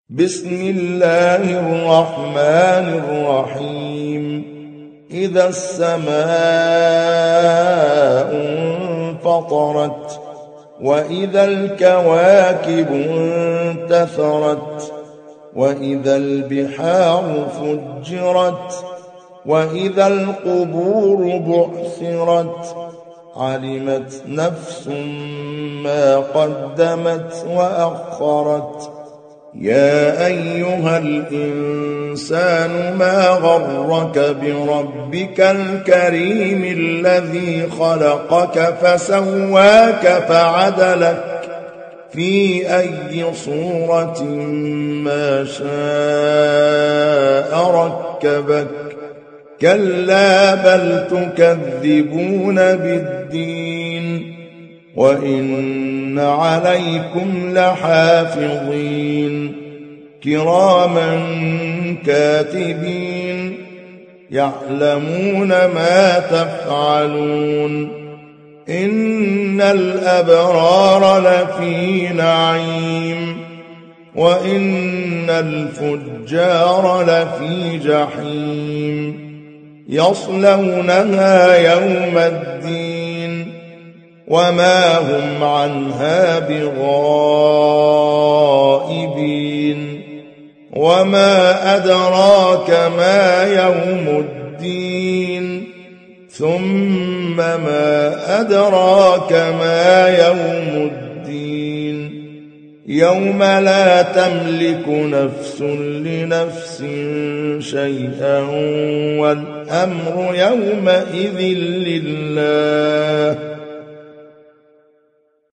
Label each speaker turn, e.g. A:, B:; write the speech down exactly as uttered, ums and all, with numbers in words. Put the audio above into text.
A: بسم الله الرحمن الرحيم إذا السماء انفطرت وإذا الكواكب انتثرت وإذا البحار فجرت وإذا القبور بعثرت علمت نفس ما قدمت وأخرت يا أيها الإنسان ما غرك بربك الكريم الذي خلقك فسواك فعدلك في أي صورة ما شاء ركبك كلا بل تكذبون بالدين وإن عليكم لحافظين كراما كاتبين يعلمون ما تفعلون إن الأبرار لفي نعيم وإن الفجار لفي جحيم يصلونها يوم الدين وما هم عنها بغائبين وما أدراك ما يوم الدين ثم ما أدراك ما يوم الدين يوم لا تملك نفس لنفس شيئا والأمر يومئذ لله